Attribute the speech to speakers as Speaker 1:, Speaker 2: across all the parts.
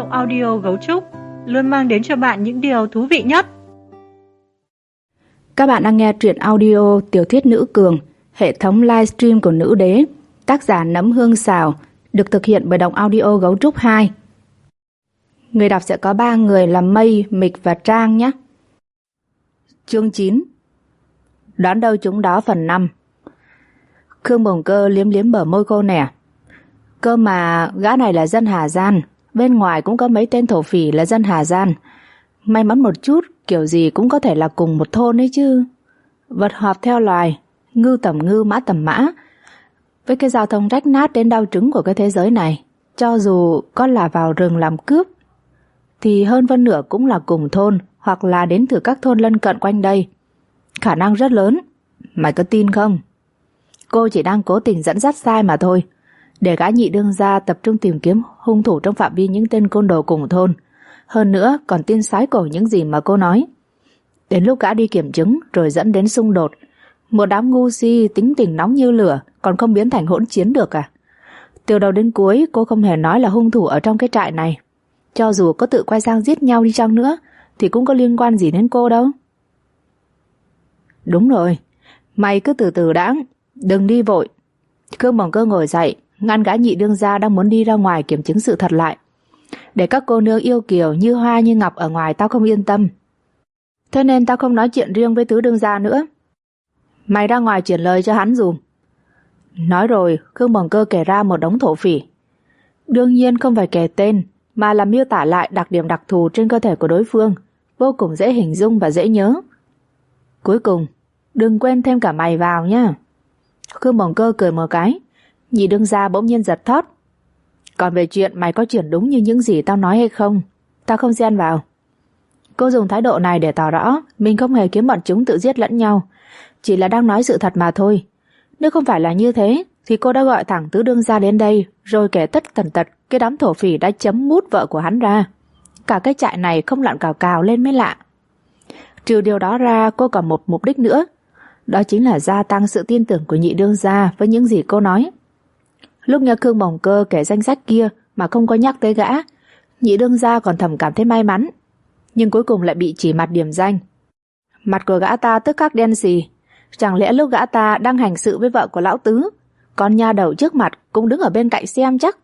Speaker 1: audio Gấu Trúc luôn mang đến cho bạn những điều thú vị nhất.
Speaker 2: Các bạn đang nghe truyện audio Tiểu thuyết Nữ Cường, hệ thống livestream của Nữ Đế, tác giả Nấm Hương Xào, được thực hiện bởi Đọc Audio Gấu Trúc 2. Người đọc sẽ có 3 người là Mây, Mịch và Trang nhé. Chương 9. Đón đâu chúng đó phần 5. Khương Bồng Cơ liếm liếm bờ môi cô nẻ. Cơ mà gã này là dân Hà Giang, bên ngoài cũng có mấy tên thổ phỉ là dân Hà Giang. May mắn một chút, kiểu gì cũng có thể là cùng một thôn ấy chứ. Vật họp theo loài, ngư tầm ngư, mã tầm mã. Với cái giao thông rách nát đến đau trứng của cái thế giới này, cho dù có là vào rừng làm cướp, thì hơn phân nửa cũng là cùng thôn hoặc là đến từ các thôn lân cận quanh đây. Khả năng rất lớn, mày có tin không? Cô chỉ đang cố tình dẫn dắt sai mà thôi, để gã nhị đương gia tập trung tìm kiếm hung thủ trong phạm vi những tên côn đồ cùng thôn. Hơn nữa còn tin sái cổ những gì mà cô nói. Đến lúc gã đi kiểm chứng rồi dẫn đến xung đột, một đám ngu si tính tình nóng như lửa còn không biến thành hỗn chiến được à? Từ đầu đến cuối cô không hề nói là hung thủ ở trong cái trại này. Cho dù có tự quay sang giết nhau đi chăng nữa thì cũng có liên quan gì đến cô đâu. Đúng rồi, mày cứ từ từ đã, đừng đi vội. Khương Bồng Cơ ngồi dậy, ngăn gã nhị đương gia đang muốn đi ra ngoài kiểm chứng sự thật lại. Để các cô nương yêu kiều như hoa như ngọc ở ngoài tao không yên tâm. Thế nên tao không nói chuyện riêng với tứ đương gia nữa. Mày ra ngoài chuyển lời cho hắn dùm. Nói rồi, Khương Bồng Cơ kể ra một đống thổ phỉ. Đương nhiên không phải kể tên, mà là miêu tả lại đặc điểm đặc thù trên cơ thể của đối phương, vô cùng dễ hình dung và dễ nhớ. Cuối cùng, đừng quên thêm cả mày vào nhá. Khương Bồng Cơ cười một cái. Nhị đương gia bỗng nhiên giật thót. Còn về chuyện mày có chuyển đúng như những gì tao nói hay không, tao không xen vào. Cô dùng thái độ này để tỏ rõ mình không hề kiếm bọn chúng tự giết lẫn nhau, chỉ là đang nói sự thật mà thôi. Nếu không phải là như thế thì cô đã gọi thẳng tứ đương gia đến đây, rồi kể tất tần tật cái đám thổ phỉ đã chấm mút vợ của hắn ra. Cả cái trại này không lặn cào cào lên mới lạ. Trừ điều đó ra, cô còn một mục đích nữa, đó chính là gia tăng sự tin tưởng của nhị đương gia với những gì cô nói. Lúc nghe Khương Bồng Cơ kể danh sách kia mà không có nhắc tới gã, nhị đương gia còn thầm cảm thấy may mắn, nhưng cuối cùng lại bị chỉ mặt điểm danh. Mặt của gã ta tức khắc đen xì. Chẳng lẽ lúc gã ta đang hành sự với vợ của lão tứ, con nha đầu trước mặt cũng đứng ở bên cạnh xem chắc?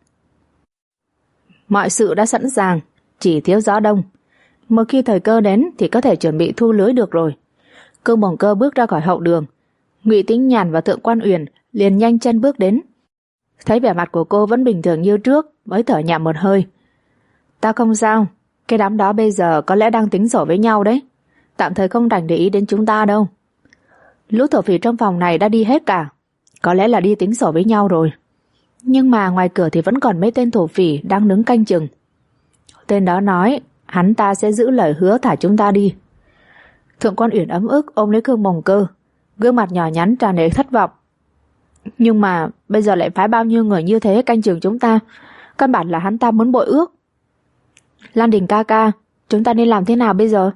Speaker 2: Mọi sự đã sẵn sàng, chỉ thiếu gió đông. Một khi thời cơ đến thì có thể chuẩn bị thu lưới được rồi. Khương Bồng Cơ bước ra khỏi hậu đường. Ngụy Tĩnh Nhàn và Thượng Quan Uyển liền nhanh chân bước đến. Thấy vẻ mặt của cô vẫn bình thường như trước, mới thở nhẹ một hơi. Tao không sao, cái đám đó bây giờ có lẽ đang tính sổ với nhau đấy. Tạm thời không rảnh để ý đến chúng ta đâu. Lũ thổ phỉ trong phòng này đã đi hết cả, có lẽ là đi tính sổ với nhau rồi. Nhưng mà ngoài cửa thì vẫn còn mấy tên thổ phỉ đang đứng canh chừng. Tên đó nói hắn ta sẽ giữ lời hứa thả chúng ta đi. Thượng Quan Uyển ấm ức ôm lấy Khương Bồng Cơ, gương mặt nhỏ nhắn tràn đầy thất vọng. Nhưng mà bây giờ lại phái bao nhiêu người như thế canh chừng chúng ta, căn bản là hắn ta muốn bội ước. Lan Đình ca ca, chúng ta nên làm thế nào bây giờ?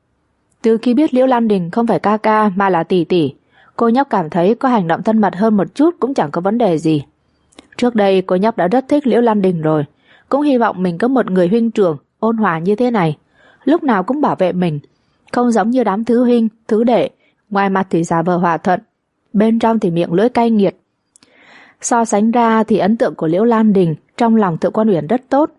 Speaker 2: Từ khi biết Liễu Lan Đình không phải ca ca mà là tỷ tỷ, cô nhóc cảm thấy có hành động thân mật hơn một chút cũng chẳng có vấn đề gì. Trước đây cô nhóc đã rất thích Liễu Lan Đình rồi, cũng hy vọng mình có một người huynh trưởng ôn hòa như thế này, lúc nào cũng bảo vệ mình, không giống như đám thứ huynh, thứ đệ, ngoài mặt thì giả vờ hòa thuận, bên trong thì miệng lưỡi cay nghiệt. So sánh ra thì ấn tượng của Liễu Lan Đình trong lòng Thượng Quan Uyển rất tốt.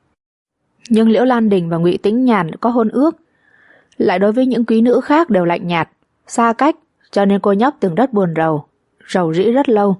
Speaker 2: Nhưng Liễu Lan Đình và Ngụy Tĩnh Nhàn có hôn ước, lại đối với những quý nữ khác đều lạnh nhạt, xa cách, cho nên cô nhóc từng rất buồn rầu rĩ rất lâu.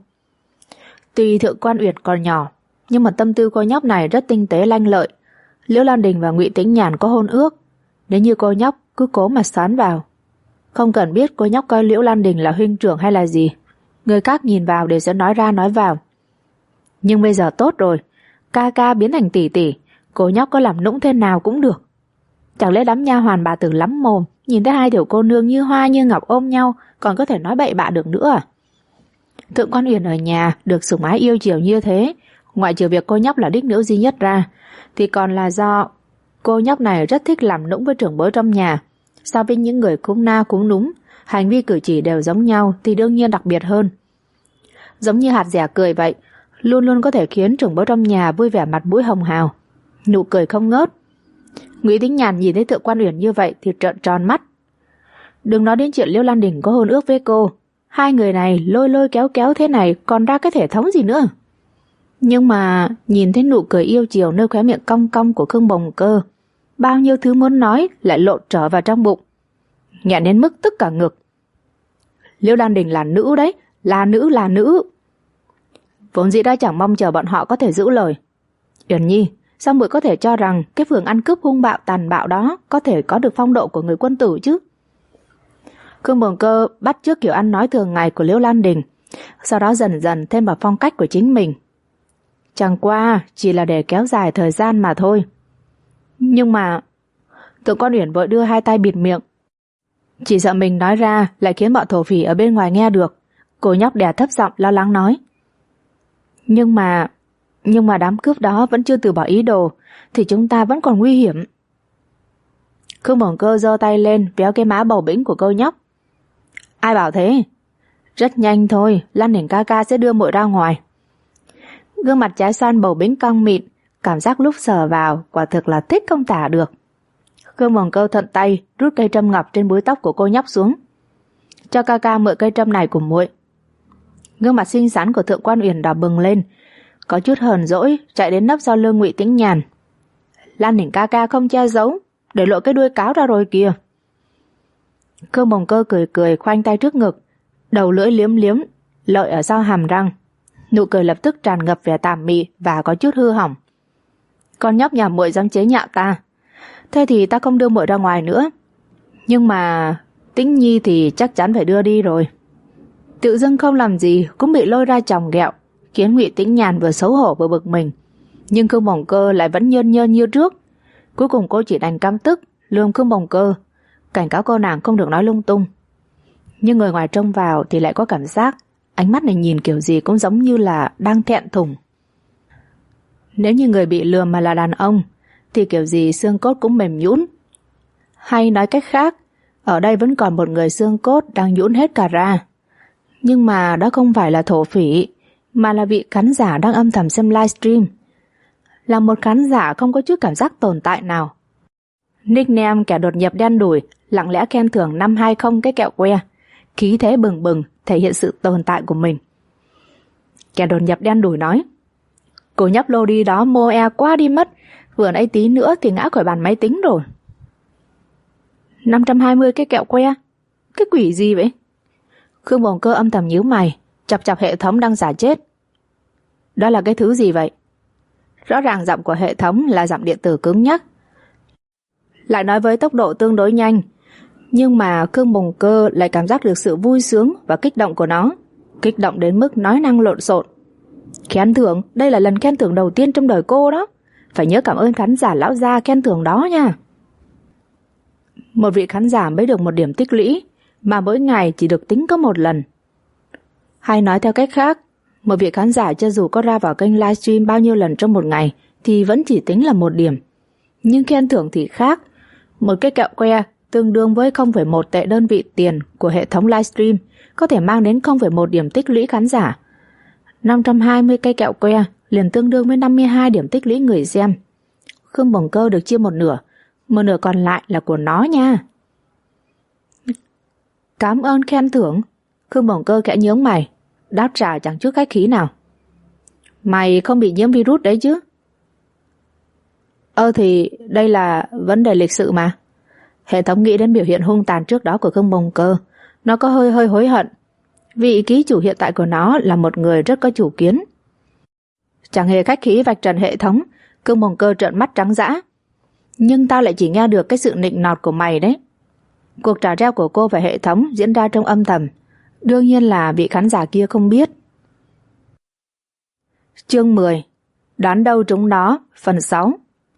Speaker 2: Tuy Thượng Quan Uyển còn nhỏ, nhưng mà tâm tư cô nhóc này rất tinh tế lanh lợi. Liễu Lan Đình và Ngụy Tĩnh Nhàn có hôn ước, nếu như cô nhóc cứ cố mà xoán vào. Không cần biết cô nhóc coi Liễu Lan Đình là huynh trưởng hay là gì, người khác nhìn vào đều sẽ nói ra nói vào. Nhưng bây giờ tốt rồi, ca ca biến thành tỷ tỷ, cô nhóc có làm nũng thế nào cũng được. Chẳng lẽ đám nha hoàn bà tử lắm mồm nhìn thấy hai tiểu cô nương như hoa như ngọc ôm nhau còn có thể nói bậy bạ được nữa à? Thượng Quan Uyển ở nhà được sủng ái yêu chiều như thế, ngoại trừ việc cô nhóc là đích nữ duy nhất ra, thì còn là do cô nhóc này rất thích làm nũng với trưởng bối trong nhà. So với những người cúng na cúng núm, hành vi cử chỉ đều giống nhau thì đương nhiên đặc biệt hơn. Giống như hạt dẻ cười vậy, luôn luôn có thể khiến trưởng bối trong nhà vui vẻ mặt mũi hồng hào. nụ cười không ngớt. Ngụy Tĩnh Nhàn nhìn thấy Thượng quan Uyển như vậy thì trợn tròn mắt. Đừng nói đến chuyện Liễu Lan Đình có hôn ước với cô, hai người này lôi lôi kéo kéo thế này còn ra cái thể thống gì nữa. Nhưng mà nhìn thấy nụ cười yêu chiều nơi khóe miệng cong cong của Khương Bồng Cơ, bao nhiêu thứ muốn nói lại lộn trở vào trong bụng, nghẹn đến mức tức cả ngực. Liễu Lan Đình là nữ đấy, là nữ. Vốn dĩ đã chẳng mong chờ bọn họ có thể giữ lời. Uyển Nhi, sao muội có thể cho rằng cái phường ăn cướp hung bạo tàn bạo đó có thể có được phong độ của người quân tử chứ? Khương Bồng Cơ bắt chước kiểu ăn nói thường ngày của Liễu Lan Đình, sau đó dần dần thêm vào phong cách của chính mình. Chẳng qua chỉ là để kéo dài thời gian mà thôi. Nhưng mà Thượng quan Uyển vội đưa hai tay bịt miệng, chỉ sợ mình nói ra lại khiến bọn thổ phỉ ở bên ngoài nghe được. Cô nhóc đè thấp giọng lo lắng nói. Nhưng mà đám cướp đó vẫn chưa từ bỏ ý đồ thì chúng ta vẫn còn nguy hiểm. Khương Bồng Cơ giơ tay lên véo cái má bầu bĩnh của cô nhóc. Ai bảo thế? Rất nhanh thôi, Lan Đình ca ca sẽ đưa muội ra ngoài. Gương mặt trái xoan bầu bĩnh cong mịn, cảm giác lúc sờ vào quả thực là thích không tả được. Khương Bồng Cơ thuận tay rút cây trâm ngọc trên búi tóc của cô nhóc xuống. Cho ca ca mượn cây trâm này của muội. Gương mặt xinh xắn của Thượng quan Uyển đỏ bừng lên, có chút hờn dỗi chạy đến nấp sau lưng Ngụy Tĩnh Nhàn. Lan Đình ca ca không che giấu, để lộ cái đuôi cáo ra rồi kìa. Khương Bồng Cơ cười cười khoanh tay trước ngực, đầu lưỡi liếm liếm lợi ở sau hàm răng. Nụ cười lập tức tràn ngập vẻ tà mị và có chút hư hỏng. Con nhóc nhà muội dám chế nhạo ta, thế thì ta không đưa muội ra ngoài nữa. Nhưng mà Tĩnh Nhi thì chắc chắn phải đưa đi rồi. Tự dưng không làm gì cũng bị lôi ra chòng ghẹo, khiến Ngụy Tĩnh Nhàn vừa xấu hổ vừa bực mình. Nhưng Khương Bồng Cơ lại vẫn nhơn nhơn như trước. Cuối cùng cô chỉ đành căm tức lườm Khương Bồng Cơ, cảnh cáo cô nàng không được nói lung tung. Nhưng người ngoài trông vào thì lại có cảm giác ánh mắt này nhìn kiểu gì cũng giống như là đang thẹn thùng. Nếu như người bị lừa mà là đàn ông thì kiểu gì xương cốt cũng mềm nhũn. Hay nói cách khác, ở đây vẫn còn một người xương cốt đang nhũn hết cả ra. Nhưng mà đó không phải là thổ phỉ, mà là vị khán giả đang âm thầm xem livestream. Là một khán giả không có chút cảm giác tồn tại nào. Nickname kẻ đột nhập đen đủi lặng lẽ khen thưởng 520 cái kẹo que, khí thế bừng bừng thể hiện sự tồn tại của mình. Kẻ đột nhập đen đủi nói: Cô nhóc lô đi đó mô e quá đi mất, vừa nãy tí nữa thì ngã khỏi bàn máy tính rồi. 520 cái kẹo que? Cái quỷ gì vậy? Khương Bồng Cơ âm thầm nhíu mày, chọc chọc hệ thống đang giả chết. Đó là cái thứ gì vậy? Rõ ràng giọng của hệ thống là giọng điện tử cứng nhắc, lại nói với tốc độ tương đối nhanh, nhưng mà Khương Bồng Cơ lại cảm giác được sự vui sướng và kích động của nó, kích động đến mức nói năng lộn xộn. Khen thưởng, đây là lần khen thưởng đầu tiên trong đời cô đó, phải nhớ cảm ơn khán giả lão gia khen thưởng đó nha. Một vị khán giả mới được 1 điểm tích lũy, mà mỗi ngày chỉ được tính có 1 lần. Hay nói theo cách khác, một vị khán giả cho dù có ra vào kênh livestream bao nhiêu lần trong một ngày thì vẫn chỉ tính là 1 điểm. Nhưng khen thưởng thì khác, một cái kẹo que tương đương với 0,1 tệ đơn vị tiền của hệ thống livestream có thể mang đến 0,1 điểm tích lũy khán giả. 520 cây kẹo que liền tương đương với 52 điểm tích lũy người xem. Khương Bồng Cơ được chia 1/2, 1/2 còn lại là của nó nha. Cảm ơn khen thưởng. Khương Bồng Cơ khẽ nhướng mày, đáp trả chẳng chút khách khí nào. Mày không bị nhiễm virus đấy chứ? Thì đây là vấn đề lịch sự mà. Hệ thống nghĩ đến biểu hiện hung tàn trước đó của Khương Bồng Cơ, nó có hơi hối hận. Vị ký chủ hiện tại của nó là một người rất có chủ kiến. Chẳng hề khách khí vạch trần hệ thống, Khương Bồng Cơ trợn mắt trắng dã. Nhưng tao lại chỉ nghe được cái sự nịnh nọt của mày đấy. Cuộc trò reo của cô và hệ thống diễn ra trong âm thầm, đương nhiên là vị khán giả kia không biết. Chương 10: Đoán đâu trúng đó, phần 6.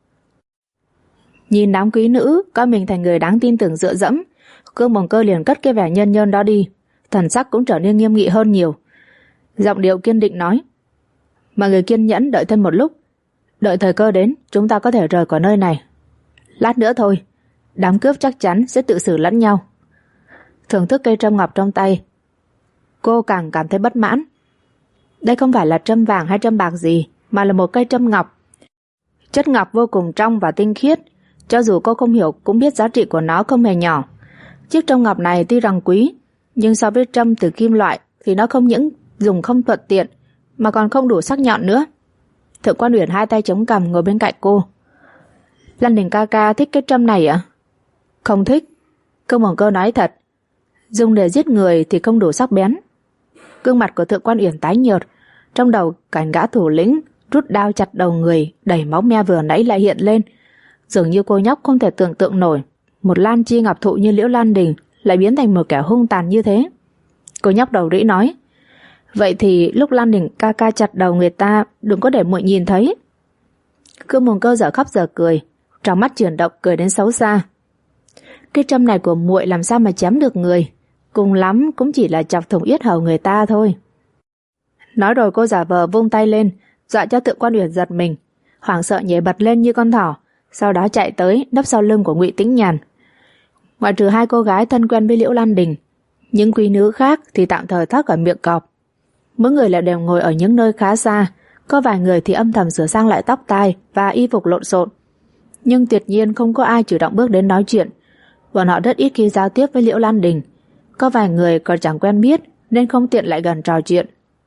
Speaker 2: Nhìn đám quý nữ coi mình thành người đáng tin tưởng dựa dẫm, Khương Bồng Cơ liền cất cái vẻ nhân nhơn đó đi, thần sắc cũng trở nên nghiêm nghị hơn nhiều. Giọng điệu kiên định nói: Mọi người kiên nhẫn đợi thêm một lúc, đợi thời cơ đến chúng ta có thể rời khỏi nơi này. Lát nữa thôi, đám cướp chắc chắn sẽ tự xử lẫn nhau. Thưởng thức cây trâm ngọc trong tay, cô càng cảm thấy bất mãn. Đây không phải là trâm vàng hay trâm bạc gì, mà là một cây trâm ngọc. Chất ngọc vô cùng trong và tinh khiết, cho dù cô không hiểu cũng biết giá trị của nó không hề nhỏ. Chiếc trâm ngọc này tuy rằng quý, nhưng so với trâm từ kim loại thì nó không những dùng không thuận tiện mà còn không đủ sắc nhọn nữa. Thượng quan Uyển hai tay chống cằm ngồi bên cạnh cô. Lăng Đình ca ca thích cái trâm này ạ? Không thích. Cương Mộng Cơ nói thật. Dùng để giết người thì không đủ sắc bén. Gương mặt của Thượng quan Uyển tái nhợt, trong đầu cảnh gã thủ lĩnh rút đao chặt đầu người đầy máu me vừa nãy lại hiện lên. Dường như cô nhóc không thể tưởng tượng nổi một lan chi ngọc thụ như Liễu Lan Đình lại biến thành một kẻ hung tàn như thế. Cô nhóc đầu rĩ nói, vậy thì lúc Lan Đình ca ca chặt đầu người ta đừng có để muội nhìn thấy. Cương Mộng Cơ giờ khóc giờ cười, trong mắt chuyển động cười đến xấu xa. Cái trâm này của muội làm sao mà chém được người, cùng lắm cũng chỉ là chọc thủng yết hầu người ta thôi. Nói rồi cô giả vờ vung tay lên, dọa cho Thượng quan Uyển giật mình, hoảng sợ nhảy bật lên như con thỏ, sau đó chạy tới nấp sau lưng của Ngụy Tĩnh Nhàn. Ngoại trừ hai cô gái thân quen với Liễu Lan Đình, những quý nữ khác thì tạm thời thoát khỏi miệng cọp. Mỗi người lại đều ngồi ở những nơi khá xa, có vài người thì âm thầm sửa sang lại tóc tai và y phục lộn xộn. Nhưng tuyệt nhiên không có ai chủ động bước đến nói chuyện. Bọn họ rất ít khi giao tiếp với Liễu Lan Đình. Có vài người còn chẳng quen biết nên không tiện lại gần trò chuyện.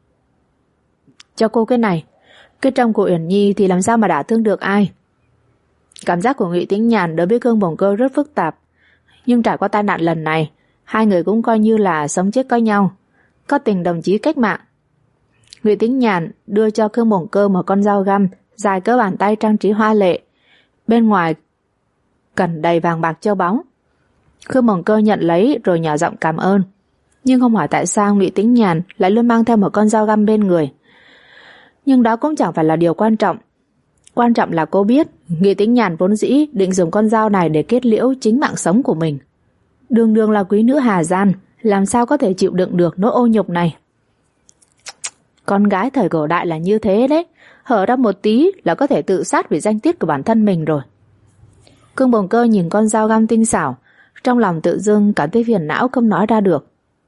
Speaker 2: Cho cô cái này, cái trông của Uyển Nhi thì làm sao mà đả thương được ai. Cảm giác của Ngụy Tĩnh Nhàn đối với Cương Mộng Cơ rất phức tạp. Nhưng trải qua tai nạn lần này, hai người cũng coi như là sống chết có nhau, có tình đồng chí cách mạng. Ngụy Tĩnh Nhàn đưa cho Cương Mộng Cơ một con dao găm dài cỡ bàn tay trang trí hoa lệ, bên ngoài cần đầy vàng bạc châu báu. Cương Mộng Cơ nhận lấy rồi nhỏ giọng cảm ơn, nhưng không hỏi tại sao Ngụy Tĩnh Nhàn lại luôn mang theo một con dao găm bên người. Nhưng đó cũng chẳng phải là điều quan trọng. Quan trọng là cô biết Ngụy Tĩnh Nhàn vốn dĩ định dùng con dao này để kết liễu chính mạng sống của mình. Đường đường là quý nữ Hà Gian, làm sao có thể chịu đựng được nỗi ô nhục này. Con gái thời cổ đại là như thế đấy, hở ra một tí là có thể tự sát vì danh tiết của bản thân mình rồi. Cương Mộng Cơ nhìn con dao găm tinh xảo, trong lòng tự dưng cảm thấy phiền não không nói ra được.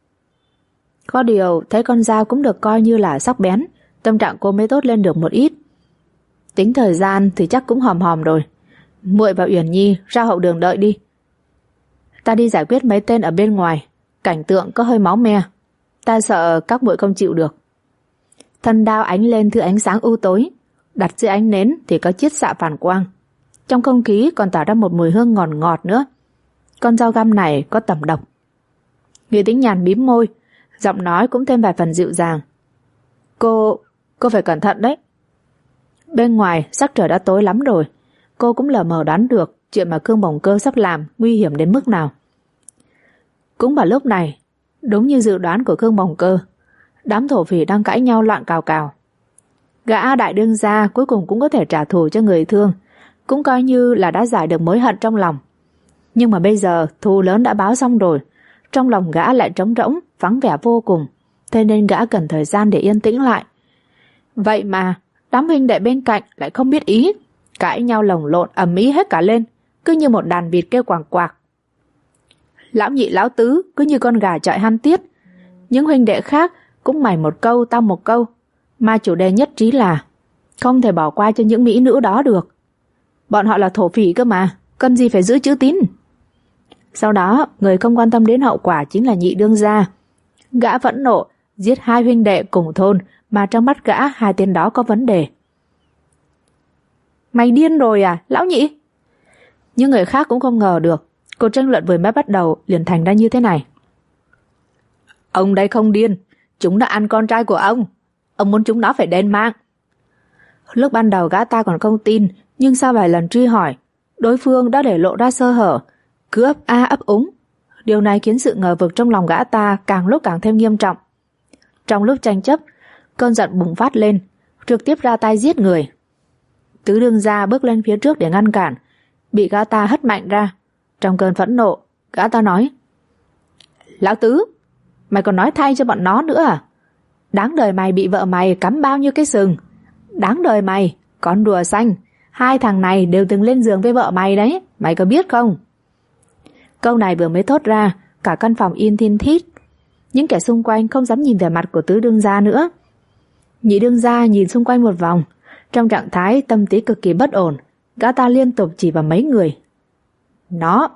Speaker 2: Có điều thấy con dao cũng được coi như là sắc bén, tâm trạng cô mới tốt lên được một ít. Tính thời gian thì chắc cũng hòm hòm rồi. Muội và Uyển Nhi ra hậu đường đợi đi. Ta đi giải quyết mấy tên ở bên ngoài, cảnh tượng có hơi máu me, ta sợ các muội không chịu được. Thân đao ánh lên thứ ánh sáng u tối, đặt dưới ánh nến thì có chiết xạ phản quang. Trong không khí còn tỏa ra một mùi hương ngọt ngọt nữa. Con dao găm này có tẩm độc. Ngụy Tĩnh Nhàn mím môi, giọng nói cũng thêm vài phần dịu dàng. Cô phải cẩn thận đấy. Bên ngoài sắc trời đã tối lắm rồi, cô cũng lờ mờ đoán được chuyện mà Cương Mộng Cơ sắp làm nguy hiểm đến mức nào. Cũng vào lúc này, đúng như dự đoán của Cương Mộng Cơ, đám thổ phỉ đang cãi nhau loạn cào cào. Gã đại đương gia cuối cùng cũng có thể trả thù cho người thương, cũng coi như là đã giải được mối hận trong lòng. Nhưng mà bây giờ thù lớn đã báo xong rồi, trong lòng gã lại trống rỗng, vắng vẻ vô cùng, thế nên gã cần thời gian để yên tĩnh lại. Vậy mà đám huynh đệ bên cạnh lại không biết ý, cãi nhau lồng lộn ầm ĩ hết cả lên, cứ như một đàn vịt kêu quàng quạc. Lão nhị lão tứ cứ như con gà chọi han tiết. Những huynh đệ khác cũng mày một câu tao một câu, mà chủ đề nhất trí là không thể bỏ qua cho những mỹ nữ đó được. Bọn họ là thổ phỉ cơ mà, cần gì phải giữ chữ tín. Sau đó người không quan tâm đến hậu quả chính là Nhị đương gia. Gã phẫn nộ giết hai huynh đệ cùng thôn, mà trong mắt gã hai tên đó có vấn đề. Mày điên rồi à, lão nhị? Nhưng người khác cũng không ngờ được cuộc tranh luận vừa mới bắt đầu liền thành ra như thế này. Ông đây không điên, chúng đã ăn con trai của ông muốn chúng nó phải đền mạng. Lúc ban đầu gã ta còn không tin, nhưng sau vài lần truy hỏi, đối phương đã để lộ ra sơ hở, cứ ấp a ấp úng. Điều này khiến sự ngờ vực trong lòng gã ta càng lúc càng thêm nghiêm trọng. Trong lúc tranh chấp, cơn giận bùng phát lên, trực tiếp ra tay giết người. Tứ đương gia bước lên phía trước để ngăn cản, bị gã ta hất mạnh ra. Trong cơn phẫn nộ, gã ta nói: Lão Tứ, mày còn nói thay cho bọn nó nữa à? Đáng đời mày bị vợ mày cắm bao nhiêu cái sừng. Đáng đời mày, con đùa xanh, hai thằng này đều từng lên giường với vợ mày đấy, mày có biết không? Câu này vừa mới thốt ra, cả căn phòng yên thin thít. Những kẻ xung quanh không dám nhìn về mặt của tứ đương gia nữa. Nhị đương gia nhìn xung quanh một vòng, Trong trạng thái tâm trí cực kỳ bất ổn, gã ta liên tục chỉ vào mấy người. Nó,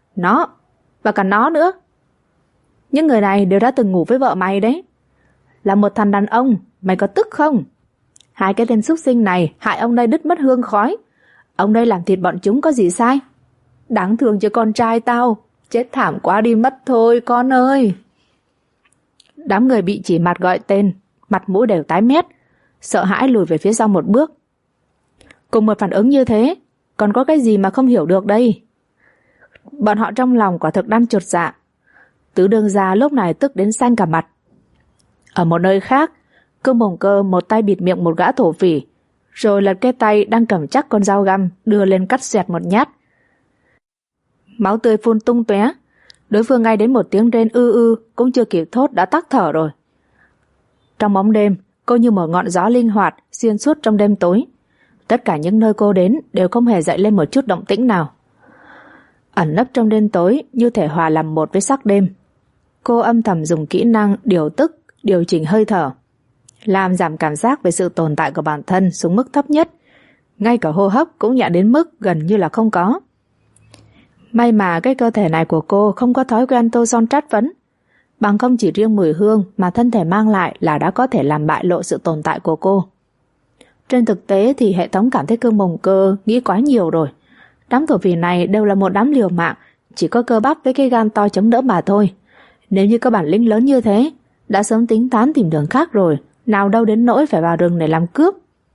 Speaker 2: và cả nó nữa. Những người này đều đã từng ngủ với vợ mày đấy. Là một thằng đàn ông, mày có tức không? Hai cái tên súc sinh này hại ông đây đứt mất hương khói. Ông đây làm thịt bọn chúng có gì sai? Đáng thương cho con trai tao, chết thảm quá đi mất thôi con ơi. Đám người bị chỉ mặt gọi tên, mặt mũi đều tái mét, sợ hãi lùi về phía sau một bước. Cùng một phản ứng như thế, còn có cái gì mà không hiểu được đây? Bọn họ trong lòng quả thực đang chột dạ. Tứ đương gia lúc này tức đến xanh cả mặt. Ở một nơi khác, Cương Bồng Cơ một tay bịt miệng một gã thổ phỉ, rồi lật cái tay đang cầm chắc con dao găm đưa lên cắt xoẹt một nhát. Máu tươi phun tung tóe. Đối phương ngay đến một tiếng rên ư cũng chưa kịp thốt đã tắc thở rồi. Trong bóng đêm, cô như một ngọn gió linh hoạt xuyên suốt trong đêm tối. Tất cả những nơi cô đến đều không hề dậy lên một chút động tĩnh nào. Ẩn nấp trong đêm tối như thể hòa làm một với sắc đêm. Cô âm thầm dùng kỹ năng điều tức, điều chỉnh hơi thở, làm giảm cảm giác về sự tồn tại của bản thân xuống mức thấp nhất. Ngay cả hô hấp cũng nhẹ đến mức gần như là không có. May mà cái cơ thể này của cô không có thói quen tô son trát phấn, bằng không chỉ riêng mùi hương mà thân thể mang lại là đã có thể làm bại lộ sự tồn tại của cô. Trên thực tế thì hệ thống cảm thấy Cương Bồng Cơ nghĩ quá nhiều rồi. Đám thổ phỉ này đều là một đám liều mạng, chỉ có cơ bắp với cái gan to chống đỡ mà thôi. Nếu như có bản lĩnh lớn như thế, đã sớm tính toán tìm đường khác rồi, nào đâu đến nỗi phải vào rừng để làm cướp.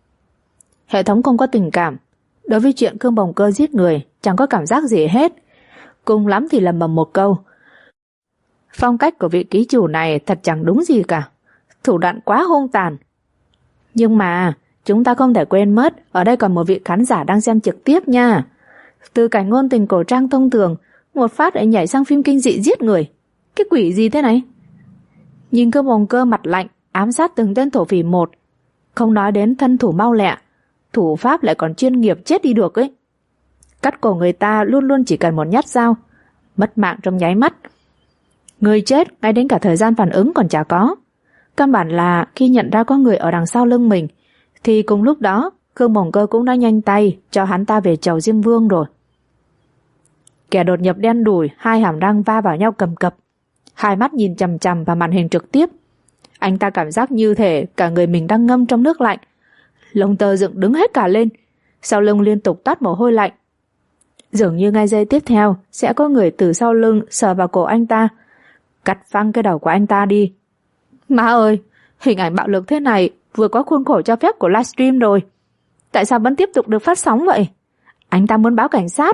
Speaker 2: Hệ thống không có tình cảm, đối với chuyện Cương Bồng Cơ giết người chẳng có cảm giác gì hết. Cùng lắm thì lầm bầm một câu: phong cách của vị ký chủ này thật chẳng đúng gì cả, thủ đoạn quá hung tàn. Nhưng mà chúng ta không thể quên mất ở đây còn một vị khán giả đang xem trực tiếp nha. Từ cảnh ngôn tình cổ trang thông thường, một phát lại nhảy sang phim kinh dị giết người. Cái quỷ gì thế này? Nhìn Cương Bồng Cơ mặt lạnh ám sát từng tên thổ phỉ một, không nói đến thân thủ mau lẹ, thủ pháp lại còn chuyên nghiệp chết đi được ấy. Cắt cổ người ta luôn luôn chỉ cần một nhát dao, mất mạng trong nháy mắt. Người chết ngay đến cả thời gian phản ứng còn chả có. Căn bản là khi nhận ra có người ở đằng sau lưng mình, thì cùng lúc đó Cương Bồng Cơ cũng đã nhanh tay cho hắn ta về chầu Diêm Vương rồi. Kẻ đột nhập đen đủi, hai hàm răng va vào nhau cầm cập, hai mắt nhìn chằm chằm vào màn hình trực tiếp. Anh ta cảm giác như thể cả người mình đang ngâm trong nước lạnh, lông tơ dựng đứng hết cả lên, sau lưng liên tục toát mồ hôi lạnh. Dường như ngay giây tiếp theo sẽ có người từ sau lưng sờ vào cổ anh ta, cắt phăng cái đầu của anh ta đi. Má ơi, hình ảnh bạo lực thế này vừa có khuôn khổ cho phép của livestream rồi, tại sao vẫn tiếp tục được phát sóng vậy? Anh ta muốn báo cảnh sát.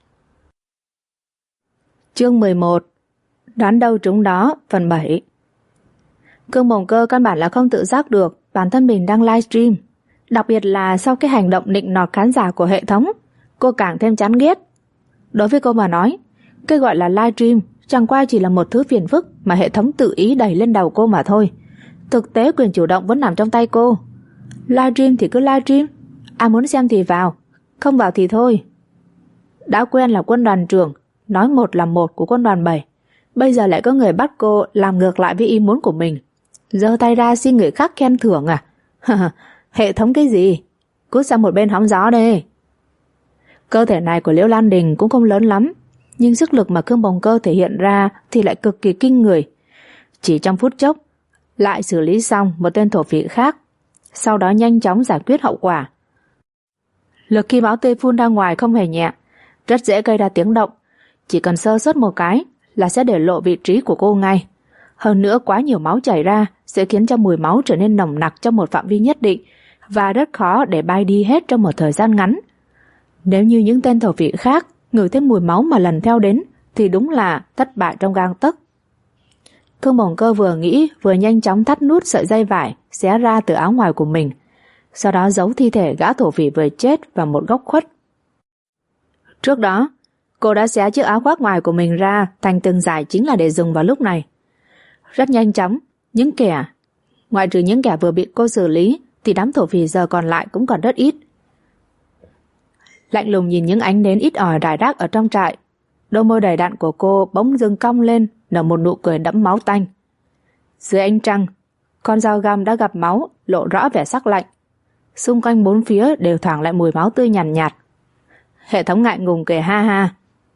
Speaker 2: Chương 11. Đoán đâu trúng đó, phần 7. Cương Bồng Cơ căn bản là không tự giác được bản thân mình đang livestream, đặc biệt là sau cái hành động nịnh nọt khán giả của hệ thống, cô càng thêm chán ghét. Đối với cô mà nói, cái gọi là livestream chẳng qua chỉ là một thứ phiền phức mà hệ thống tự ý đẩy lên đầu cô mà thôi. Thực tế quyền chủ động vẫn nằm trong tay cô. Livestream thì cứ livestream, ai muốn xem thì vào, không vào thì thôi. Đã quen là quân đoàn trưởng nói một là một của quân đoàn 7, bây giờ lại có người bắt cô làm ngược lại với ý muốn của mình, giơ tay ra xin người khác khen thưởng à? Hệ thống cái gì? Cút sang một bên hóng gió đây. Cơ thể này của Liễu Lan Đình cũng không lớn lắm, nhưng sức lực mà Cương Bồng Cơ thể hiện ra thì lại cực kỳ kinh người. Chỉ trong phút chốc lại xử lý xong một tên thổ phỉ khác, sau đó nhanh chóng giải quyết hậu quả. Lực khi máu tươi phun ra ngoài không hề nhẹ, rất dễ gây ra tiếng động, chỉ cần sơ suất một cái là sẽ để lộ vị trí của cô ngay. Hơn nữa quá nhiều máu chảy ra sẽ khiến cho mùi máu trở nên nồng nặc trong một phạm vi nhất định và rất khó để bay đi hết trong một thời gian ngắn. Nếu như những tên thổ phỉ khác ngửi thấy mùi máu mà lần theo đến thì đúng là thất bại trong gang tấc. Cương Bồng Cơ vừa nghĩ vừa nhanh chóng thắt nút sợi dây vải xé ra từ áo ngoài của mình, sau đó giấu thi thể gã thổ phỉ vừa chết vào một góc khuất. Trước đó cô đã xé chiếc áo khoác ngoài của mình ra thành từng dải chính là để dùng vào lúc này. Rất nhanh chóng, ngoại trừ những kẻ vừa bị cô xử lý thì đám thổ phỉ giờ còn lại cũng còn rất ít. Lạnh lùng nhìn những ánh nến ít ỏi rải rác ở trong trại, đôi môi đầy đặn của cô bỗng dưng cong lên nở một nụ cười đẫm máu tanh. Dưới ánh trăng, con dao găm đã gặp máu lộ rõ vẻ sắc lạnh. Xung quanh bốn phía đều thoảng lại mùi máu tươi nhàn nhạt. Hệ thống ngại ngùng kể ha ha.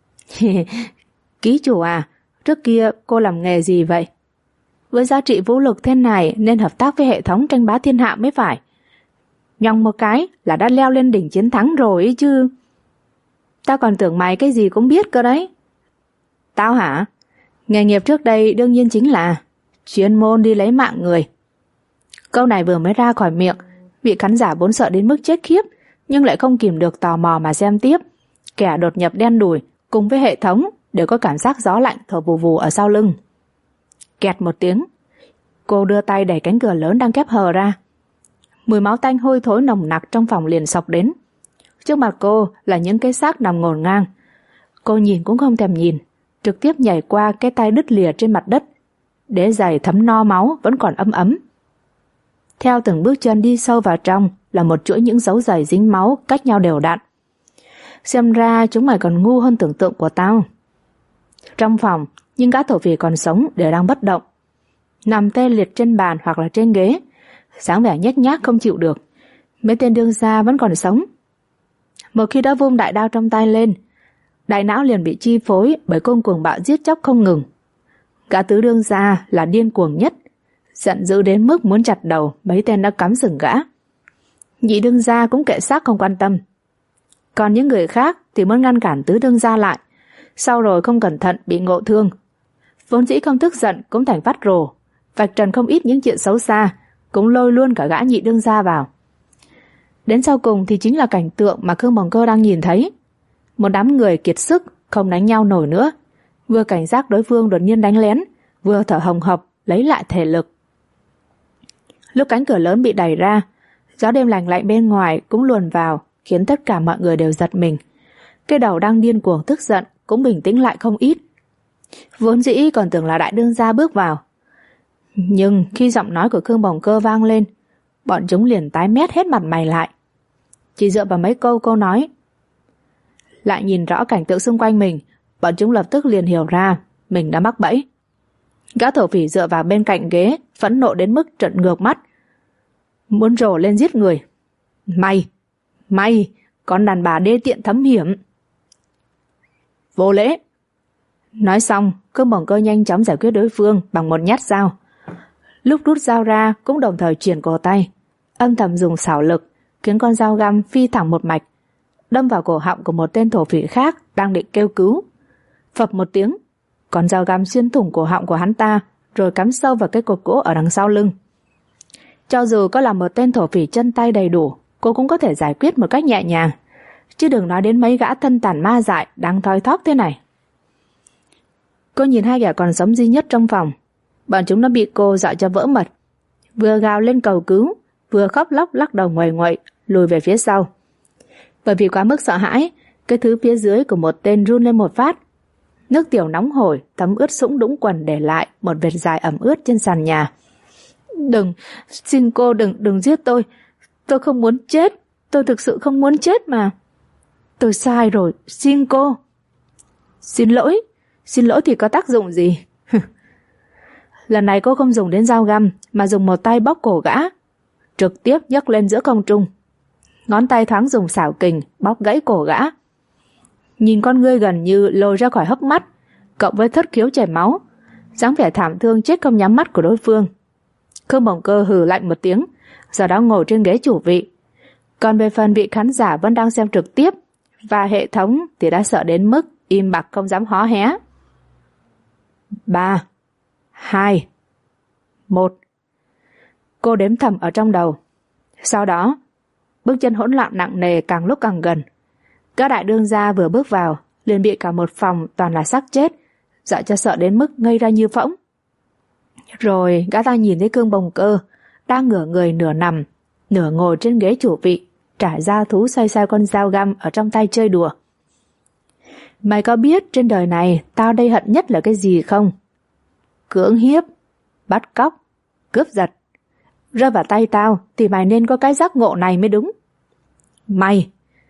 Speaker 2: Ký chủ à, trước kia cô làm nghề gì vậy? Với giá trị vũ lực thế này nên hợp tác với hệ thống tranh bá thiên hạ mới phải. Nhong một cái là đã leo lên đỉnh chiến thắng rồi ấy chứ. Tao còn tưởng mày cái gì cũng biết cơ đấy. Tao hả? Nghề nghiệp trước đây đương nhiên chính là chuyên môn đi lấy mạng người. Câu này vừa mới ra khỏi miệng, vị khán giả vốn sợ đến mức chết khiếp, nhưng lại không kìm được tò mò mà xem tiếp. Kẻ đột nhập đen đủi cùng với hệ thống đều có cảm giác gió lạnh thổi vù vù ở sau lưng. Kẹt một tiếng, cô đưa tay đẩy cánh cửa lớn đang khép hờ ra. Mùi máu tanh hôi thối nồng nặc trong phòng liền xộc đến. Trước mặt cô là những cái xác nằm ngổn ngang. Cô nhìn cũng không thèm nhìn, trực tiếp nhảy qua cái tay đứt lìa trên mặt đất. Đế giày thấm no máu vẫn còn ấm ấm. Theo từng bước chân đi sâu vào trong là một chuỗi những dấu giày dính máu cách nhau đều đặn. Xem ra chúng mày còn ngu hơn tưởng tượng của tao. Trong phòng, những gã thổ phỉ còn sống đều đang bất động, nằm tê liệt trên bàn hoặc là trên ghế, dáng vẻ nhếch nhác không chịu được. Mấy tên đương gia vẫn còn sống. Một khi đã vung đại đao trong tay lên, đại não liền bị chi phối bởi cơn cuồng bạo giết chóc không ngừng. Gã tứ đương gia là điên cuồng nhất, giận dữ đến mức muốn chặt đầu mấy tên đã cắm sừng gã. Nhị đương gia cũng kệ xác không quan tâm. Còn những người khác thì muốn ngăn cản tứ đương gia lại, sau rồi không cẩn thận bị ngộ thương. Vốn dĩ không tức giận cũng thành phát rồ, vạch trần không ít những chuyện xấu xa, cũng lôi luôn cả gã nhị đương gia vào. Đến sau cùng thì chính là cảnh tượng mà Khương Bồng Cơ đang nhìn thấy. Một đám người kiệt sức, không đánh nhau nổi nữa, vừa cảnh giác đối phương đột nhiên đánh lén, vừa thở hồng hộc lấy lại thể lực. Lúc cánh cửa lớn bị đẩy ra, gió đêm lạnh lạnh bên ngoài cũng luồn vào, khiến tất cả mọi người đều giật mình. Cái đầu đang điên cuồng tức giận cũng bình tĩnh lại không ít. Vốn dĩ còn tưởng là đại đương gia bước vào, nhưng khi giọng nói của Khương Bồng Cơ vang lên, bọn chúng liền tái mét hết mặt mày lại. Chỉ dựa vào mấy câu cô nói, lại nhìn rõ cảnh tượng xung quanh mình, bọn chúng lập tức liền hiểu ra mình đã mắc bẫy. Gã thổ phỉ dựa vào bên cạnh ghế, phẫn nộ đến mức trợn ngược mắt, muốn rồ lên giết người. Mày, con đàn bà đê tiện thấm hiểm. Vô lễ. Nói xong, Khương Bồng Cơ nhanh chóng giải quyết đối phương bằng một nhát dao. Lúc rút dao ra cũng đồng thời chuyển cổ tay, âm thầm dùng xảo lực khiến con dao găm phi thẳng một mạch, đâm vào cổ họng của một tên thổ phỉ khác đang định kêu cứu. Phập một tiếng, con dao găm xuyên thủng cổ họng của hắn ta, rồi cắm sâu vào cái cột gỗ ở đằng sau lưng. Cho dù có là một tên thổ phỉ chân tay đầy đủ, cô cũng có thể giải quyết một cách nhẹ nhàng, chứ đừng nói đến mấy gã thân tàn ma dại đang thoi thóp thế này. Cô nhìn hai kẻ còn sống duy nhất trong phòng, bọn chúng đã bị cô dọa cho vỡ mật, vừa gào lên cầu cứu, vừa khóc lóc lắc đầu nguầy nguậy lùi về phía sau. Bởi vì quá mức sợ hãi, cái thứ phía dưới của một tên run lên một phát, nước tiểu nóng hổi thấm ướt sũng đũng quần để lại một vệt dài ẩm ướt trên sàn nhà. Đừng, xin cô đừng giết tôi không muốn chết, tôi thực sự không muốn chết mà. Tôi sai rồi, xin cô. Xin lỗi thì có tác dụng gì? Lần này cô không dùng đến dao găm, mà dùng một tay bóp cổ gã, trực tiếp nhấc lên giữa không trung. Ngón tay thoáng dùng xảo kình bóp gãy cổ gã. Nhìn con ngươi gần như lồi ra khỏi hốc mắt, cộng với thất khiếu chảy máu, dáng vẻ thảm thương chết không nhắm mắt của đối phương, Khương Bồng Cơ hừ lạnh một tiếng, giờ đó ngồi trên ghế chủ vị. Còn về phần vị khán giả vẫn đang xem trực tiếp và hệ thống thì đã sợ đến mức im bặt không dám hó hé. 3, 2, 1. Cô đếm thầm ở trong đầu. Sau đó, bước chân hỗn loạn nặng nề càng lúc càng gần. Các đại đương gia vừa bước vào liền bị cả một phòng toàn là xác chết dọa cho sợ đến mức ngây ra như phỗng. Rồi gã ta nhìn thấy Khương Bồng Cơ đang ngửa người nửa nằm nửa ngồi trên ghế chủ vị, trải ra thú xoay xoay con dao găm ở trong tay chơi đùa. Mày có biết trên đời này tao đây hận nhất là cái gì không? Cưỡng hiếp, bắt cóc, cướp giật. Rơi vào tay tao thì mày nên có cái giác ngộ này mới đúng. Mày,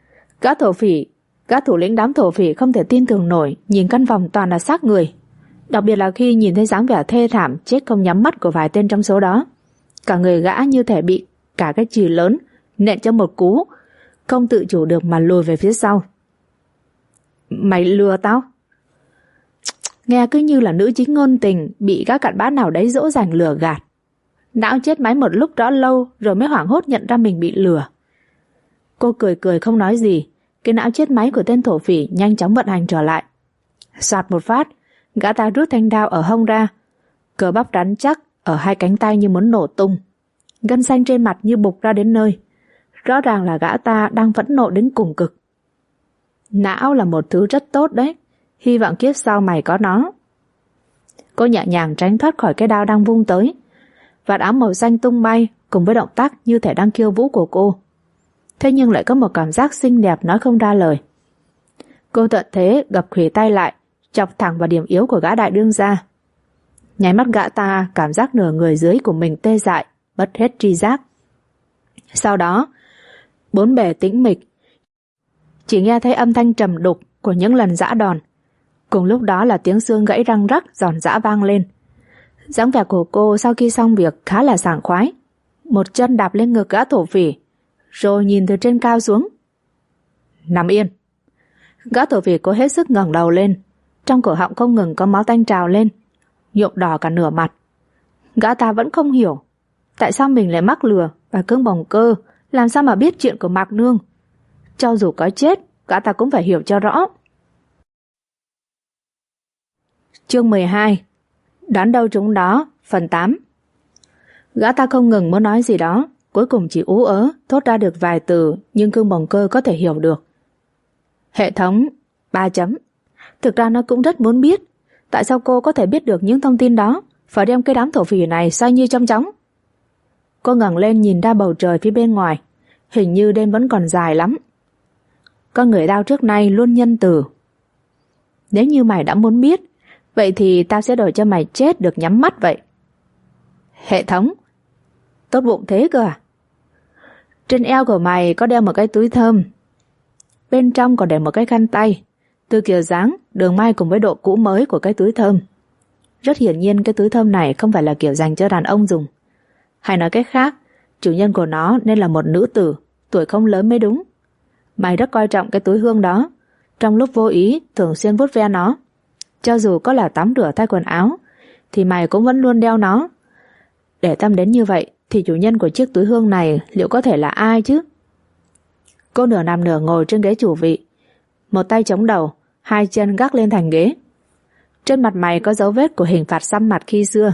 Speaker 2: gã thủ lĩnh đám thổ phỉ không thể tin tưởng nổi nhìn căn phòng toàn là xác người, đặc biệt là khi nhìn thấy dáng vẻ thê thảm chết không nhắm mắt của vài tên trong số đó. Cả người gã như thể bị cả cái chì lớn nện cho một cú, không tự chủ được mà lùi về phía sau. Mày lừa tao? Nghe cứ như là nữ chính ngôn tình bị các cặn bã nào đấy dỗ dành lừa gạt. Não chết máy một lúc đó lâu rồi mới hoảng hốt nhận ra mình bị lừa. Cô cười cười không nói gì. Cái não chết máy của tên thổ phỉ nhanh chóng vận hành trở lại. Soạt một phát, gã ta rút thanh đao ở hông ra. Cơ bắp rắn chắc ở hai cánh tay như muốn nổ tung. Gân xanh trên mặt như bục ra đến nơi. Rõ ràng là gã ta đang phẫn nộ đến cùng cực. Não là một thứ rất tốt đấy. Hy vọng kiếp sau mày có nó. Cô nhẹ nhàng tránh thoát khỏi cái đao đang vung tới. Vạt áo màu xanh tung bay cùng với động tác như thể đang khiêu vũ của cô. Thế nhưng lại có một cảm giác xinh đẹp nói không ra lời. Cô thuận thế gập khuỷu tay lại, chọc thẳng vào điểm yếu của gã đại đương gia. Nháy mắt gã ta cảm giác nửa người dưới của mình tê dại, mất hết tri giác. Sau đó, bốn bề tĩnh mịch, chỉ nghe thấy âm thanh trầm đục của những lần giã đòn. Cùng lúc đó là tiếng xương gãy răng rắc giòn giã vang lên. Dáng vẻ của cô sau khi xong việc khá là sảng khoái. Một chân đạp lên ngực gã thổ phỉ, rồi nhìn từ trên cao xuống. Nằm yên. Gã thổ phỉ cố hết sức ngẩng đầu lên. Trong cổ họng không ngừng có máu tanh trào lên, nhuộm đỏ cả nửa mặt. Gã ta vẫn không hiểu tại sao mình lại mắc lừa và Cương Bồng Cơ làm sao mà biết chuyện của Mạc Nương. Cho dù có chết, gã ta cũng phải hiểu cho rõ. Chương 12. Đoán đâu chúng đó, phần 8. Gã ta không ngừng muốn nói gì đó, cuối cùng chỉ ú ớ thốt ra được vài từ, nhưng Cương Bồng Cơ có thể hiểu được. Hệ thống 3 chấm. Thực ra nó cũng rất muốn biết tại sao cô có thể biết được những thông tin đó, phải đem cái đám thổ phỉ này xoay như trong chóng. Cô ngẩng lên nhìn ra bầu trời phía bên ngoài. Hình như đêm vẫn còn dài lắm. Con người tao trước nay luôn nhân từ. Nếu như mày đã muốn biết, vậy thì tao sẽ đổi cho mày chết được nhắm mắt vậy. Hệ thống. Tốt bụng thế cơ à? Trên eo của mày có đeo một cái túi thơm. Bên trong còn để một cái khăn tay. Từ kiểu dáng, đường may cùng với độ cũ mới của cái túi thơm. Rất hiển nhiên cái túi thơm này không phải là kiểu dành cho đàn ông dùng. Hay nói cách khác, chủ nhân của nó nên là một nữ tử, tuổi không lớn mới đúng. Mày rất coi trọng cái túi hương đó. Trong lúc vô ý thường xuyên vuốt ve nó. Cho dù có là tắm rửa thay quần áo thì mày cũng vẫn luôn đeo nó. Để tâm đến như vậy thì chủ nhân của chiếc túi hương này liệu có thể là ai chứ? Cô nửa nằm nửa ngồi trên ghế chủ vị, một tay chống đầu, hai chân gác lên thành ghế. Trên mặt mày có dấu vết của hình phạt xăm mặt khi xưa.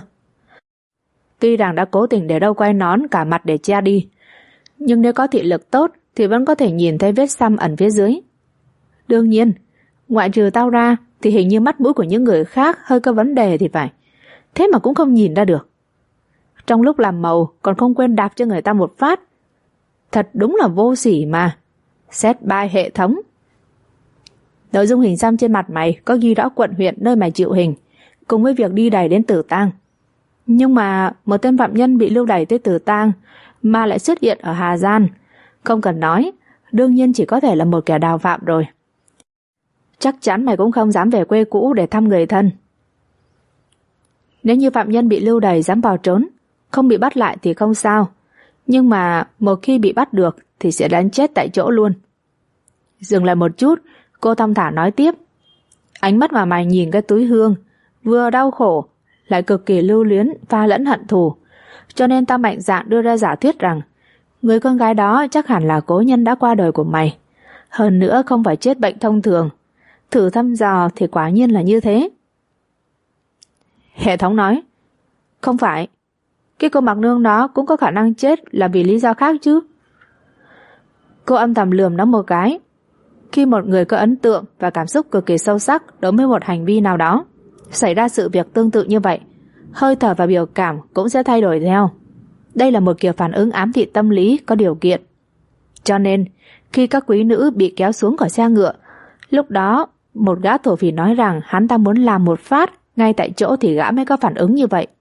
Speaker 2: Tuy rằng đã cố tình để đâu quay nón cả mặt để che đi, nhưng nếu có thị lực tốt thì vẫn có thể nhìn thấy vết xăm ẩn phía dưới. Đương nhiên, ngoại trừ tao ra thì hình như mắt mũi của những người khác hơi có vấn đề thì phải. Thế mà cũng không nhìn ra được. Trong lúc làm màu còn không quên đạp cho người ta một phát. Thật đúng là vô sỉ mà. Set by hệ thống. Nội dung hình xăm trên mặt mày có ghi rõ quận huyện nơi mày chịu hình, cùng với việc đi đày đến Tử Tang. Nhưng mà một tên phạm nhân bị lưu đày tới Tử Tang mà lại xuất hiện ở Hà Giang, không cần nói, đương nhiên chỉ có thể là một kẻ đào phạm rồi. Chắc chắn mày cũng không dám về quê cũ để thăm người thân. Nếu như phạm nhân bị lưu đày dám bỏ trốn, không bị bắt lại thì không sao, nhưng mà một khi bị bắt được thì sẽ đánh chết tại chỗ luôn. Dừng lại một chút, cô thong thả nói tiếp. Ánh mắt mà mày nhìn cái túi hương vừa đau khổ lại cực kỳ lưu luyến pha lẫn hận thù, cho nên tao mạnh dạn đưa ra giả thuyết rằng người con gái đó chắc hẳn là cố nhân đã qua đời của mày. Hơn nữa không phải chết bệnh thông thường. Thử thăm dò thì quả nhiên là như thế. Hệ thống nói, không phải, cái cô Mạc Nương đó cũng có khả năng chết là vì lý do khác chứ. Cô âm thầm lườm nó một cái. Khi một người có ấn tượng và cảm xúc cực kỳ sâu sắc đối với một hành vi nào đó, xảy ra sự việc tương tự như vậy, hơi thở và biểu cảm cũng sẽ thay đổi theo. Đây là một kiểu phản ứng ám thị tâm lý có điều kiện. Cho nên, khi các quý nữ bị kéo xuống khỏi xe ngựa, lúc đó một gã thổ phỉ nói rằng hắn ta muốn làm một phát ngay tại chỗ thì gã mới có phản ứng như vậy.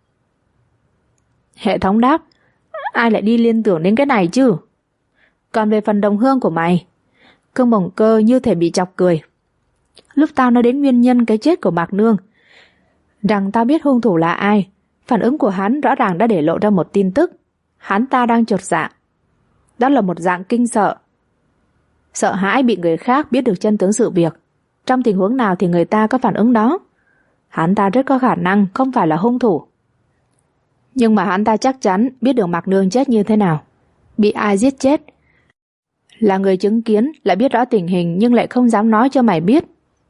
Speaker 2: Hệ thống đáp, ai lại đi liên tưởng đến cái này chứ? Còn về phần đồng hương của mày, Cương Bồng Cơ như thể bị chọc cười. Lúc tao nói đến nguyên nhân cái chết của Mạc Nương, rằng tao biết hung thủ là ai, phản ứng của hắn rõ ràng đã để lộ ra một tin tức. Hắn ta đang chột dạ. đó là một dạng kinh sợ. Sợ hãi bị người khác biết được chân tướng sự việc. Trong tình huống nào thì người ta có phản ứng đó. Hắn ta rất có khả năng không phải là hung thủ. Nhưng mà hắn ta chắc chắn biết được Mạc Nương chết như thế nào, bị ai giết chết. Là người chứng kiến, lại biết rõ tình hình nhưng lại không dám nói cho mày biết.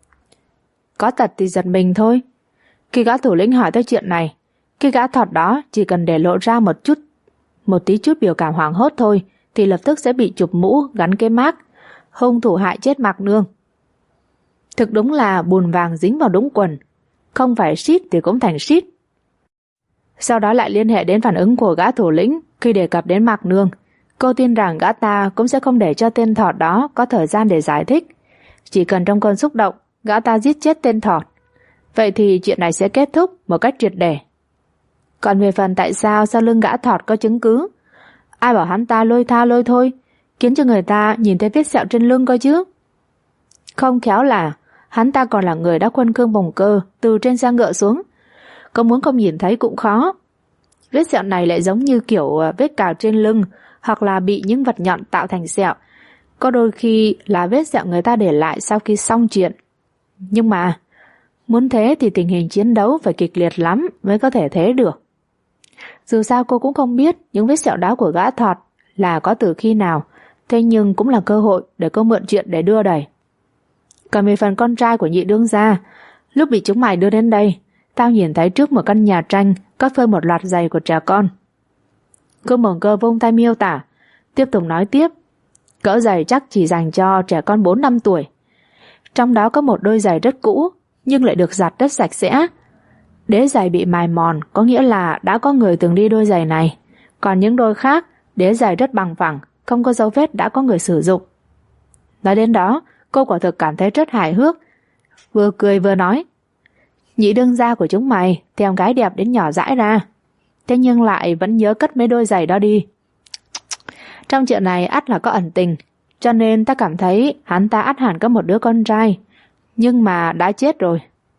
Speaker 2: Có tật thì giật mình thôi. Khi gã thủ lĩnh hỏi tới chuyện này, khi gã thọt đó chỉ cần để lộ ra một tí chút biểu cảm hoảng hốt thôi thì lập tức sẽ bị chụp mũ gắn cái mác hung thủ hại chết Mạc Nương. Thực đúng là bùn vàng dính vào đúng quần, không phải shit thì cũng thành shit. Sau đó lại liên hệ đến phản ứng của gã thủ lĩnh khi đề cập đến Mạc Nương. Cô tin rằng gã ta cũng sẽ không để cho tên thọt đó có thời gian để giải thích. Chỉ cần trong cơn xúc động, gã ta giết chết tên thọt. Vậy thì chuyện này sẽ kết thúc một cách triệt để. Còn về phần tại sao sau lưng gã thọt có chứng cứ, ai bảo hắn ta lôi tha lôi thôi, khiến cho người ta nhìn thấy vết sẹo trên lưng coi chứ. Không khéo là hắn ta còn là người đã khuân Khương Bồng Cơ từ trên xe ngựa xuống. Có muốn không nhìn thấy cũng khó. Vết sẹo này lại giống như kiểu vết cào trên lưng, hoặc là bị những vật nhọn tạo thành sẹo. Có đôi khi là vết sẹo người ta để lại sau khi xong chuyện. Nhưng mà muốn thế thì tình hình chiến đấu phải kịch liệt lắm mới có thể thế được. Dù sao cô cũng không biết những vết sẹo đó của gã thọt là có từ khi nào, thế nhưng cũng là cơ hội để cô mượn chuyện để đưa đẩy. Còn về phần con trai của nhị đương gia, lúc bị chúng mày đưa đến đây, tao nhìn thấy trước một căn nhà tranh có phơi một loạt giày của trẻ con. Cô Mộng Cơ vung tay miêu tả, tiếp tục nói tiếp. Cỡ giày chắc chỉ dành cho trẻ con 4-5 tuổi. Trong đó có một đôi giày rất cũ, nhưng lại được giặt rất sạch sẽ. Đế giày bị mài mòn, có nghĩa là đã có người từng đi đôi giày này. Còn những đôi khác, đế giày rất bằng phẳng, không có dấu vết đã có người sử dụng. Nói đến đó, cô quả thực cảm thấy rất hài hước, vừa cười vừa nói. Nhị đương gia của chúng mày theo gái đẹp đến nhỏ dãi ra, thế nhưng lại vẫn nhớ cất mấy đôi giày đó đi. Trong chuyện này ắt là có ẩn tình, cho nên ta cảm thấy hắn ta ắt hẳn có một đứa con trai, nhưng mà đã chết rồi.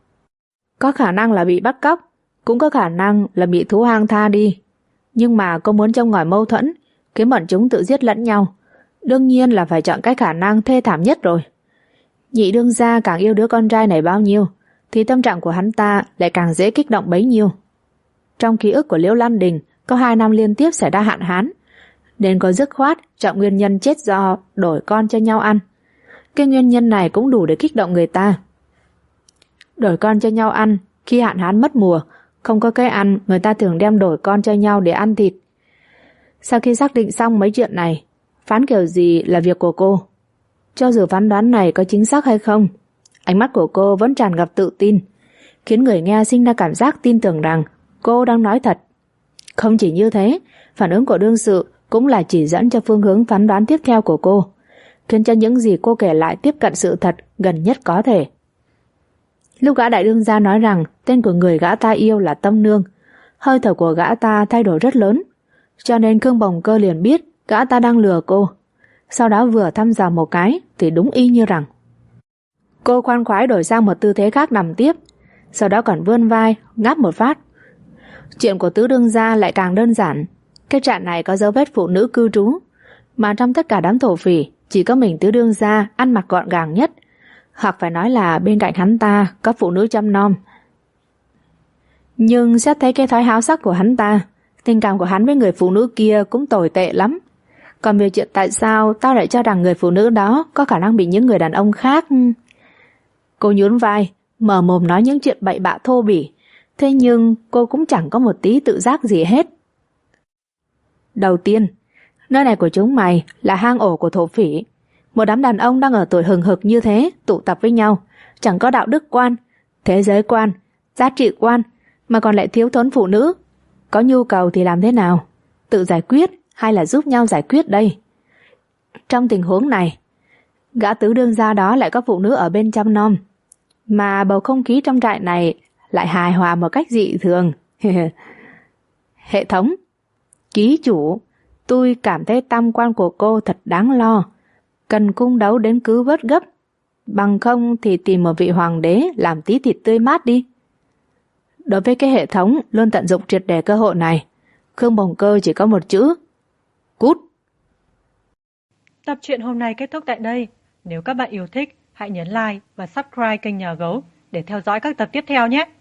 Speaker 2: Có khả năng là bị bắt cóc, cũng có khả năng là bị thú hoang tha đi. Nhưng mà cô muốn châm ngòi mâu thuẫn, khiến bọn chúng tự giết lẫn nhau, đương nhiên là phải chọn cái khả năng thê thảm nhất rồi. Nhị đương gia càng yêu đứa con trai này bao nhiêu, thì tâm trạng của hắn ta lại càng dễ kích động bấy nhiêu. Trong ký ức của Liễu Lan Đình có 2 năm liên tiếp xảy ra hạn hán, nên có dứt khoát chọn nguyên nhân chết do đổi con cho nhau ăn. Cái nguyên nhân này cũng đủ để kích động người ta. Đổi con cho nhau ăn, khi hạn hán mất mùa, không có cái ăn, người ta thường đem đổi con cho nhau để ăn thịt. Sau khi xác định xong mấy chuyện này, phán kiểu gì là việc của cô. Cho dù phán đoán này có chính xác hay không, ánh mắt của cô vẫn tràn ngập tự tin, khiến người nghe sinh ra cảm giác tin tưởng rằng cô đang nói thật. Không chỉ như thế, phản ứng của đương sự cũng là chỉ dẫn cho phương hướng phán đoán tiếp theo của cô, khiến cho những gì cô kể lại tiếp cận sự thật gần nhất có thể. Lúc gã đại đương gia nói rằng tên của người gã ta yêu là Tâm Nương, hơi thở của gã ta thay đổi rất lớn, cho nên Khương Bồng Cơ liền biết gã ta đang lừa cô. Sau đó vừa thăm dò một cái thì đúng y như rằng. Cô khoan khoái đổi sang một tư thế khác nằm tiếp, sau đó còn vươn vai ngáp một phát. Chuyện của tứ đương gia lại càng đơn giản. Cái trại này có dấu vết phụ nữ cư trú, mà trong tất cả đám thổ phỉ chỉ có mình tứ đương gia ăn mặc gọn gàng nhất, hoặc phải nói là bên cạnh hắn ta có phụ nữ chăm nom. Nhưng xét thấy cái thói háo sắc của hắn ta, tình cảm của hắn với người phụ nữ kia cũng tồi tệ lắm. Còn về chuyện tại sao tao lại cho rằng người phụ nữ đó có khả năng bị những người đàn ông khác... Cô nhún vai, mở mồm nói những chuyện bậy bạ thô bỉ, thế nhưng cô cũng chẳng có một tí tự giác gì hết. Đầu tiên, nơi này của chúng mày là hang ổ của thổ phỉ. Một đám đàn ông đang ở tuổi hừng hực như thế tụ tập với nhau, chẳng có đạo đức quan, thế giới quan, giá trị quan, mà còn lại thiếu thốn phụ nữ. Có nhu cầu thì làm thế nào? Tự giải quyết hay là giúp nhau giải quyết đây? Trong tình huống này, gã tứ đương gia đó lại có phụ nữ ở bên chăm nom, mà bầu không khí trong trại này lại hài hòa một cách dị thường. Hệ thống, ký chủ, tôi cảm thấy tam quan của cô thật đáng lo, cần cung đấu đến cứu vớt gấp, bằng không thì tìm một vị hoàng đế làm tí thịt tươi mát đi. Đối với cái hệ thống luôn tận dụng triệt để cơ hội này, Khương Bồng Cơ chỉ có một chữ: cút.
Speaker 1: Tập truyện hôm nay kết thúc tại đây. Nếu các bạn yêu thích, hãy nhấn like và subscribe kênh Nhà Gấu để theo dõi các tập tiếp theo nhé.